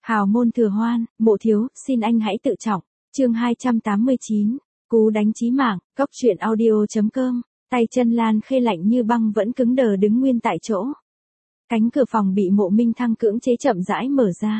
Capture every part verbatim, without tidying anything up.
Hào môn thừa hoan, mộ thiếu, xin anh hãy tự trọng. Chương hai trăm tám mươi chín, cú đánh chí mạng, cốc truyện audio.com, tay chân Lan Khê lạnh như băng vẫn cứng đờ đứng nguyên tại chỗ. Cánh cửa phòng bị Mộ Minh Thăng cưỡng chế chậm rãi mở ra.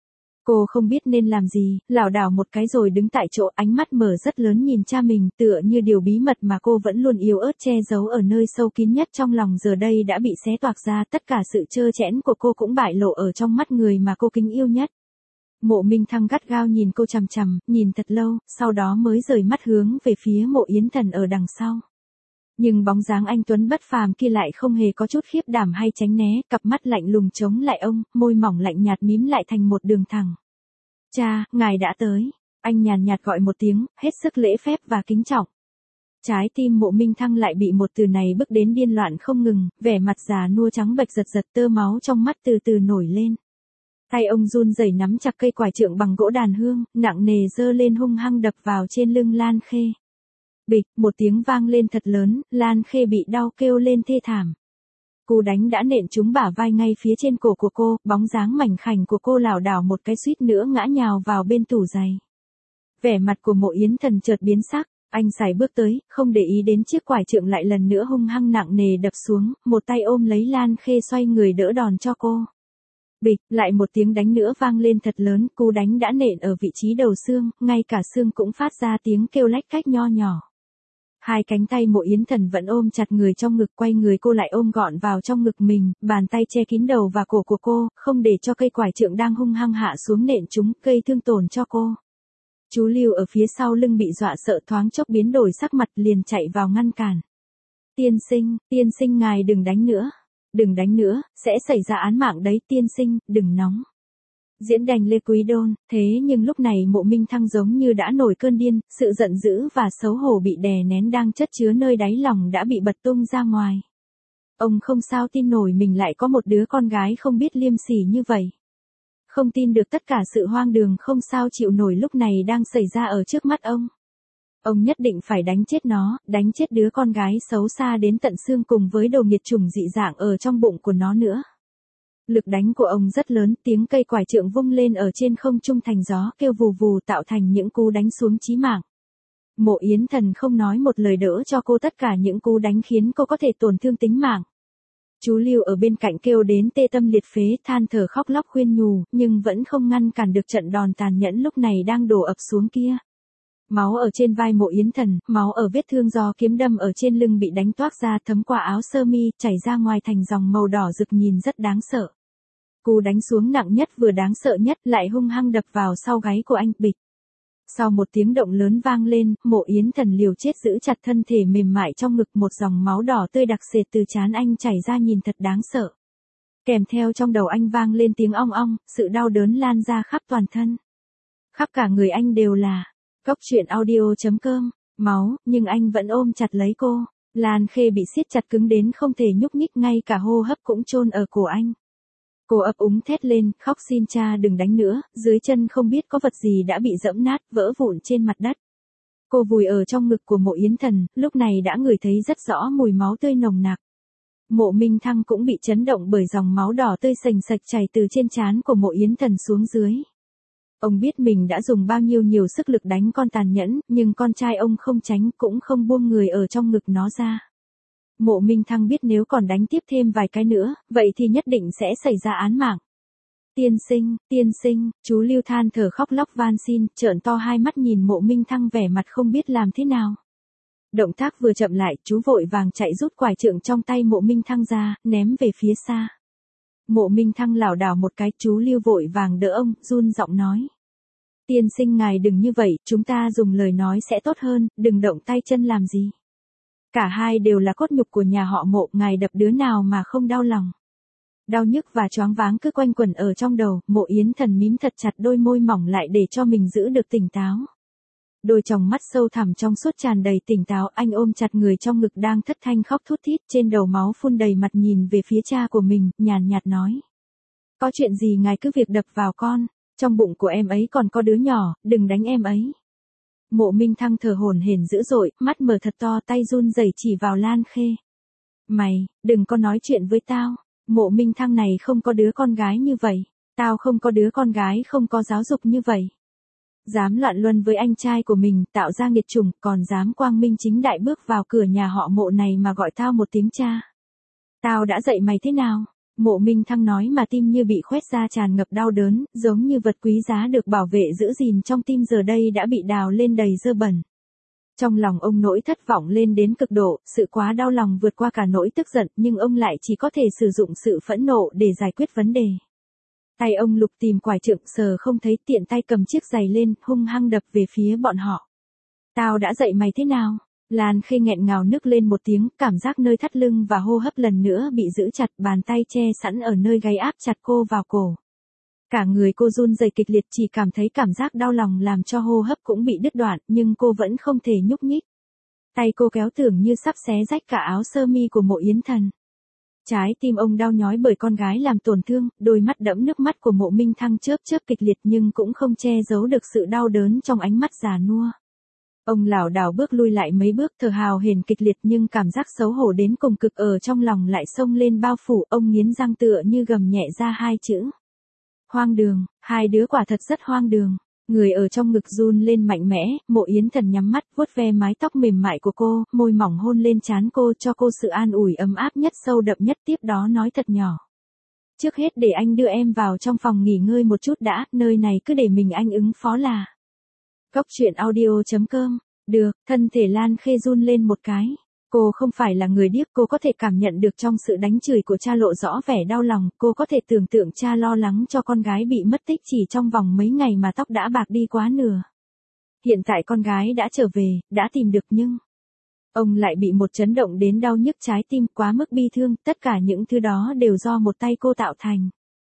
Cô không biết nên làm gì, lảo đảo một cái rồi đứng tại chỗ, ánh mắt mở rất lớn nhìn cha mình, tựa như điều bí mật mà cô vẫn luôn yếu ớt che giấu ở nơi sâu kín nhất trong lòng giờ đây đã bị xé toạc ra, tất cả sự trơ trẽn của cô cũng bại lộ ở trong mắt người mà cô kính yêu nhất. Mộ Minh Thăng gắt gao nhìn cô chằm chằm, nhìn thật lâu, sau đó mới rời mắt hướng về phía Mộ Yến Thần ở đằng sau. Nhưng bóng dáng anh tuấn bất phàm kia lại không hề có chút khiếp đảm hay tránh né, cặp mắt lạnh lùng chống lại ông, môi mỏng lạnh nhạt mím lại thành một đường thẳng. Cha, ngài đã tới. Anh nhàn nhạt gọi một tiếng, hết sức lễ phép và kính trọng. Trái tim Mộ Minh Thăng lại bị một từ này bức đến điên loạn không ngừng, vẻ mặt già nua trắng bệch giật giật, tơ máu trong mắt từ từ nổi lên. Tay ông run rẩy nắm chặt cây quải trượng bằng gỗ đàn hương, nặng nề giơ lên hung hăng đập vào trên lưng Lan Khê. Bịch, một tiếng vang lên thật lớn, Lan Khê bị đau kêu lên thê thảm. Cú đánh đã nện trúng bả vai ngay phía trên cổ của cô, bóng dáng mảnh khảnh của cô lảo đảo một cái suýt nữa ngã nhào vào bên tủ giày. Vẻ mặt của Mộ Yến Thần chợt biến sắc, anh sải bước tới, không để ý đến chiếc quải trượng lại lần nữa hung hăng nặng nề đập xuống, một tay ôm lấy Lan Khê xoay người đỡ đòn cho cô. Bịch, lại một tiếng đánh nữa vang lên thật lớn, cú đánh đã nện ở vị trí đầu xương, ngay cả xương cũng phát ra tiếng kêu lách cách nho nhỏ. Hai cánh tay Mộ Yến Thần vẫn ôm chặt người trong ngực, quay người cô lại ôm gọn vào trong ngực mình, bàn tay che kín đầu và cổ của cô, không để cho cây quải trượng đang hung hăng hạ xuống nện chúng, gây thương tổn cho cô. Chú Lưu ở phía sau lưng bị dọa sợ thoáng chốc biến đổi sắc mặt liền chạy vào ngăn cản. Tiên sinh, tiên sinh ngài đừng đánh nữa. Đừng đánh nữa, sẽ xảy ra án mạng đấy tiên sinh, đừng nóng. Diễn đành Lê Quý Đôn, thế nhưng lúc này Mộ Minh Thăng giống như đã nổi cơn điên, sự giận dữ và xấu hổ bị đè nén đang chất chứa nơi đáy lòng đã bị bật tung ra ngoài. Ông không sao tin nổi mình lại có một đứa con gái không biết liêm sỉ như vậy. Không tin được tất cả sự hoang đường không sao chịu nổi lúc này đang xảy ra ở trước mắt ông. Ông nhất định phải đánh chết nó, đánh chết đứa con gái xấu xa đến tận xương cùng với đồ nghiệt chủng dị dạng ở trong bụng của nó nữa. Lực đánh của ông rất lớn, tiếng cây quải trượng vung lên ở trên không trung thành gió kêu vù vù tạo thành những cú đánh xuống chí mạng. Mộ Yến Thần không nói một lời đỡ cho cô tất cả những cú đánh khiến cô có thể tổn thương tính mạng. Chú Lưu ở bên cạnh kêu đến tê tâm liệt phế, than thở khóc lóc khuyên nhủ, nhưng vẫn không ngăn cản được trận đòn tàn nhẫn lúc này đang đổ ập xuống kia. Máu ở trên vai Mộ Yến Thần, máu ở vết thương do kiếm đâm ở trên lưng bị đánh toác ra thấm qua áo sơ mi, chảy ra ngoài thành dòng màu đỏ rực nhìn rất đáng sợ. Cú đánh xuống nặng nhất vừa đáng sợ nhất lại hung hăng đập vào sau gáy của anh, bịch. Sau một tiếng động lớn vang lên, Mộ Yến Thần liều chết giữ chặt thân thể mềm mại trong ngực, một dòng máu đỏ tươi đặc sệt từ trán anh chảy ra nhìn thật đáng sợ. Kèm theo trong đầu anh vang lên tiếng ong ong, sự đau đớn lan ra khắp toàn thân. Khắp cả người anh đều là cốc truyện audio.com, máu, nhưng anh vẫn ôm chặt lấy cô. Lan Khê bị siết chặt cứng đến không thể nhúc nhích, ngay cả hô hấp cũng chôn ở cổ anh. Cô ấp úng thét lên, khóc xin cha đừng đánh nữa, dưới chân không biết có vật gì đã bị dẫm nát, vỡ vụn trên mặt đất. Cô vùi ở trong ngực của Mộ Yến Thần, lúc này đã ngửi thấy rất rõ mùi máu tươi nồng nặc. Mộ Minh Thăng cũng bị chấn động bởi dòng máu đỏ tươi sành sạch chảy từ trên trán của Mộ Yến Thần xuống dưới. Ông biết mình đã dùng bao nhiêu nhiều sức lực đánh con tàn nhẫn, nhưng con trai ông không tránh cũng không buông người ở trong ngực nó ra. Mộ Minh Thăng biết nếu còn đánh tiếp thêm vài cái nữa, vậy thì nhất định sẽ xảy ra án mạng. Tiên sinh, tiên sinh, chú Lưu than thở khóc lóc van xin, trợn to hai mắt nhìn Mộ Minh Thăng vẻ mặt không biết làm thế nào. Động tác vừa chậm lại, chú vội vàng chạy rút quải trượng trong tay Mộ Minh Thăng ra, ném về phía xa. Mộ Minh Thăng lảo đảo một cái, chú Lưu vội vàng đỡ ông, run giọng nói. Tiên sinh ngài đừng như vậy, chúng ta dùng lời nói sẽ tốt hơn, đừng động tay chân làm gì. Cả hai đều là cốt nhục của nhà họ Mộ, ngài đập đứa nào mà không đau lòng. Đau nhức và choáng váng cứ quanh quẩn ở trong đầu, Mộ Yến Thần mím thật chặt đôi môi mỏng lại để cho mình giữ được tỉnh táo. Đôi tròng mắt sâu thẳm trong suốt tràn đầy tỉnh táo, anh ôm chặt người trong ngực đang thất thanh khóc thút thít, trên đầu máu phun đầy mặt nhìn về phía cha của mình, nhàn nhạt nói. Có chuyện gì ngài cứ việc đập vào con, trong bụng của em ấy còn có đứa nhỏ, đừng đánh em ấy. Mộ Minh Thăng thở hổn hển dữ dội, mắt mở thật to, tay run rẩy chỉ vào Lan Khê. Mày, đừng có nói chuyện với tao, Mộ Minh Thăng này không có đứa con gái như vậy. Tao không có đứa con gái không có giáo dục như vậy. Dám loạn luân với anh trai của mình, tạo ra nghiệt chủng, còn dám quang minh chính đại bước vào cửa nhà họ Mộ này mà gọi tao một tiếng cha. Tao đã dạy mày thế nào? Mộ Minh Thăng nói mà tim như bị khoét ra, tràn ngập đau đớn, giống như vật quý giá được bảo vệ giữ gìn trong tim giờ đây đã bị đào lên đầy dơ bẩn. Trong lòng ông nỗi thất vọng lên đến cực độ, sự quá đau lòng vượt qua cả nỗi tức giận, nhưng ông lại chỉ có thể sử dụng sự phẫn nộ để giải quyết vấn đề. Tay ông lục tìm quải trượng, sờ không thấy, tiện tay cầm chiếc giày lên, hung hăng đập về phía bọn họ. Tao đã dạy mày thế nào? Lan Khê nghẹn ngào nức lên một tiếng, cảm giác nơi thắt lưng và hô hấp lần nữa bị giữ chặt, bàn tay che sẵn ở nơi gáy áp chặt cô vào cổ. Cả người cô run rẩy kịch liệt, chỉ cảm thấy cảm giác đau lòng làm cho hô hấp cũng bị đứt đoạn, nhưng cô vẫn không thể nhúc nhích. Tay cô kéo tưởng như sắp xé rách cả áo sơ mi của Mộ Yến Thần. Trái tim ông đau nhói bởi con gái làm tổn thương, đôi mắt đẫm nước mắt của Mộ Minh Thăng chớp chớp kịch liệt nhưng cũng không che giấu được sự đau đớn trong ánh mắt già nua. Ông lảo đảo bước lui lại mấy bước, thở hào hển kịch liệt, nhưng cảm giác xấu hổ đến cùng cực ở trong lòng lại xông lên bao phủ. Ông nghiến răng tựa như gầm nhẹ ra hai chữ: hoang đường. Hai đứa quả thật rất hoang đường. Người ở trong ngực run lên mạnh mẽ, Mộ Yến Thần nhắm mắt vuốt ve mái tóc mềm mại của cô, môi mỏng hôn lên trán cô, cho cô sự an ủi ấm áp nhất, sâu đậm nhất, tiếp đó nói thật nhỏ: trước hết để anh đưa em vào trong phòng nghỉ ngơi một chút đã, nơi này cứ để mình anh ứng phó là. Cốc truyện audio chấm com. Được. Thân thể Lan Khê run lên một cái. Cô không phải là người điếc, cô có thể cảm nhận được trong sự đánh chửi của cha lộ rõ vẻ đau lòng, cô có thể tưởng tượng cha lo lắng cho con gái bị mất tích chỉ trong vòng mấy ngày mà tóc đã bạc đi quá nửa. Hiện tại con gái đã trở về, đã tìm được, nhưng ông lại bị một chấn động đến đau nhức trái tim, quá mức bi thương, tất cả những thứ đó đều do một tay cô tạo thành.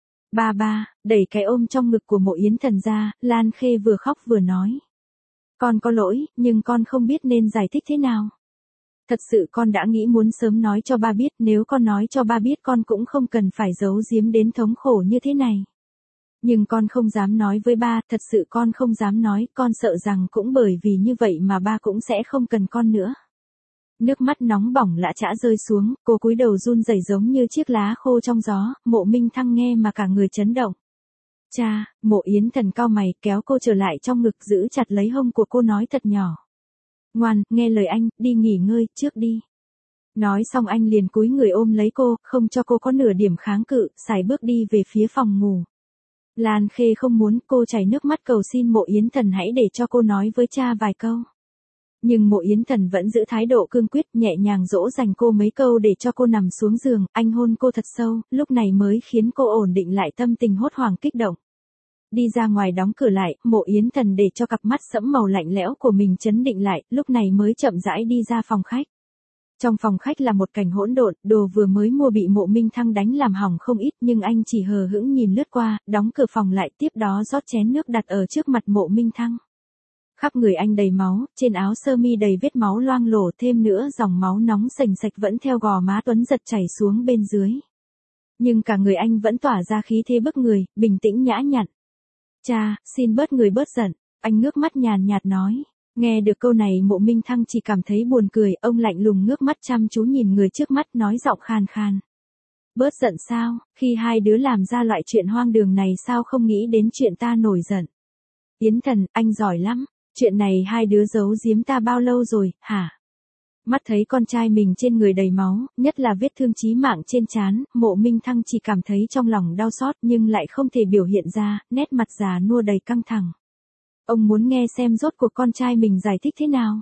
Ba ba, đẩy cái ôm trong ngực của Mộ Yến Thần ra, Lan Khê vừa khóc vừa nói: con có lỗi, nhưng con không biết nên giải thích thế nào. Thật sự con đã nghĩ muốn sớm nói cho ba biết, nếu con nói cho ba biết con cũng không cần phải giấu giếm đến thống khổ như thế này. Nhưng con không dám nói với ba, thật sự con không dám nói, con sợ rằng cũng bởi vì như vậy mà ba cũng sẽ không cần con nữa. Nước mắt nóng bỏng lã chã rơi xuống, cô cúi đầu run rẩy giống như chiếc lá khô trong gió. Mộ Minh Thăng nghe mà cả người chấn động. Cha. Mộ Yến Thần cau mày, kéo cô trở lại trong ngực, giữ chặt lấy hông của cô, nói thật nhỏ: ngoan, nghe lời anh, đi nghỉ ngơi trước đi. Nói xong anh liền cúi người ôm lấy cô, không cho cô có nửa điểm kháng cự, sải bước đi về phía phòng ngủ. Lan Khê không muốn, cô chảy nước mắt cầu xin Mộ Yến Thần hãy để cho cô nói với cha vài câu. Nhưng Mộ Yến Thần vẫn giữ thái độ cương quyết, nhẹ nhàng dỗ dành cô mấy câu để cho cô nằm xuống giường, anh hôn cô thật sâu, lúc này mới khiến cô ổn định lại tâm tình hốt hoảng kích động. Đi ra ngoài đóng cửa lại, Mộ Yến Thần để cho cặp mắt sẫm màu lạnh lẽo của mình chấn định lại, lúc này mới chậm rãi đi ra phòng khách. Trong phòng khách là một cảnh hỗn độn, đồ vừa mới mua bị Mộ Minh Thăng đánh làm hỏng không ít, nhưng anh chỉ hờ hững nhìn lướt qua, đóng cửa phòng lại, tiếp đó rót chén nước đặt ở trước mặt Mộ Minh Thăng. Khắp người anh đầy máu, trên áo sơ mi đầy vết máu loang lổ, thêm nữa dòng máu nóng sành sạch vẫn theo gò má Tuấn Giật chảy xuống bên dưới. Nhưng cả người anh vẫn tỏa ra khí thế bức người, bình tĩnh nhã nhặn. Cha, xin bớt người bớt giận, anh ngước mắt nhàn nhạt nói. Nghe được câu này Mộ Minh Thăng chỉ cảm thấy buồn cười, ông lạnh lùng ngước mắt chăm chú nhìn người trước mắt, nói giọng khàn khàn. Bớt giận sao, khi hai đứa làm ra loại chuyện hoang đường này sao không nghĩ đến chuyện ta nổi giận. Yến Thần, anh giỏi lắm, chuyện này hai đứa giấu giếm ta bao lâu rồi, hả? Mắt thấy con trai mình trên người đầy máu, nhất là vết thương chí mạng trên trán, Mộ Minh Thăng chỉ cảm thấy trong lòng đau xót nhưng lại không thể biểu hiện ra, nét mặt già nua đầy căng thẳng. Ông muốn nghe xem rốt cuộc con trai mình giải thích thế nào.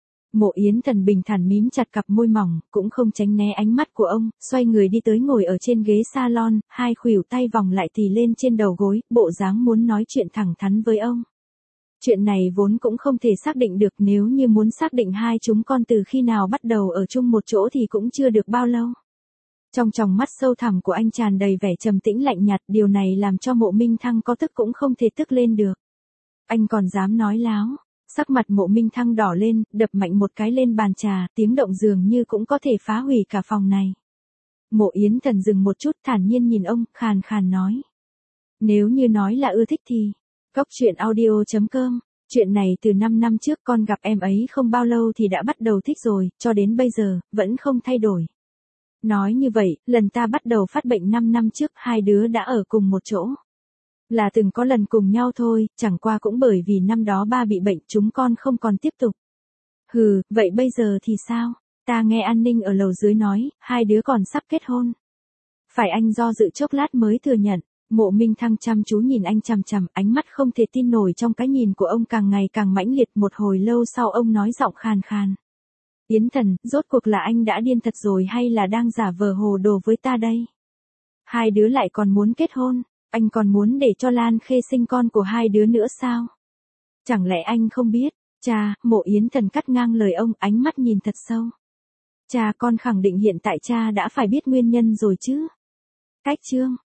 Mộ Yến Thần bình thản mím chặt cặp môi mỏng, cũng không tránh né ánh mắt của ông, xoay người đi tới ngồi ở trên ghế salon, hai khuỷu tay vòng lại tì lên trên đầu gối, bộ dáng muốn nói chuyện thẳng thắn với ông. Chuyện này vốn cũng không thể xác định được, nếu như muốn xác định hai chúng con từ khi nào bắt đầu ở chung một chỗ thì cũng chưa được bao lâu. Trong tròng mắt sâu thẳm của anh tràn đầy vẻ trầm tĩnh lạnh nhạt, điều này làm cho Mộ Minh Thăng có tức cũng không thể tức lên được. Anh còn dám nói láo. Sắc mặt Mộ Minh Thăng đỏ lên, đập mạnh một cái lên bàn trà, tiếng động dường như cũng có thể phá hủy cả phòng này. Mộ Yến Thần dừng một chút, thản nhiên nhìn ông, khàn khàn nói. Nếu như nói là ưa thích thì... Cốc truyện audio chấm com. Chuyện này từ năm năm trước con gặp em ấy không bao lâu thì đã bắt đầu thích rồi, cho đến bây giờ, vẫn không thay đổi. Nói như vậy, lần ta bắt đầu phát bệnh năm năm trước hai đứa đã ở cùng một chỗ. Là từng có lần cùng nhau thôi, chẳng qua cũng bởi vì năm đó ba bị bệnh chúng con không còn tiếp tục. Hừ, vậy bây giờ thì sao? Ta nghe an ninh ở lầu dưới nói, hai đứa còn sắp kết hôn. Phải anh do dự chốc lát mới thừa nhận. Mộ Minh Thăng chăm chú nhìn anh chằm chằm, ánh mắt không thể tin nổi trong cái nhìn của ông càng ngày càng mãnh liệt. Một hồi lâu sau ông nói giọng khàn khàn. Yến Thần, rốt cuộc là anh đã điên thật rồi hay là đang giả vờ hồ đồ với ta đây? Hai đứa lại còn muốn kết hôn, anh còn muốn để cho Lan Khê sinh con của hai đứa nữa sao? Chẳng lẽ anh không biết? Cha, Mộ Yến Thần cắt ngang lời ông, ánh mắt nhìn thật sâu. Cha, con khẳng định hiện tại cha đã phải biết nguyên nhân rồi chứ? Cách chương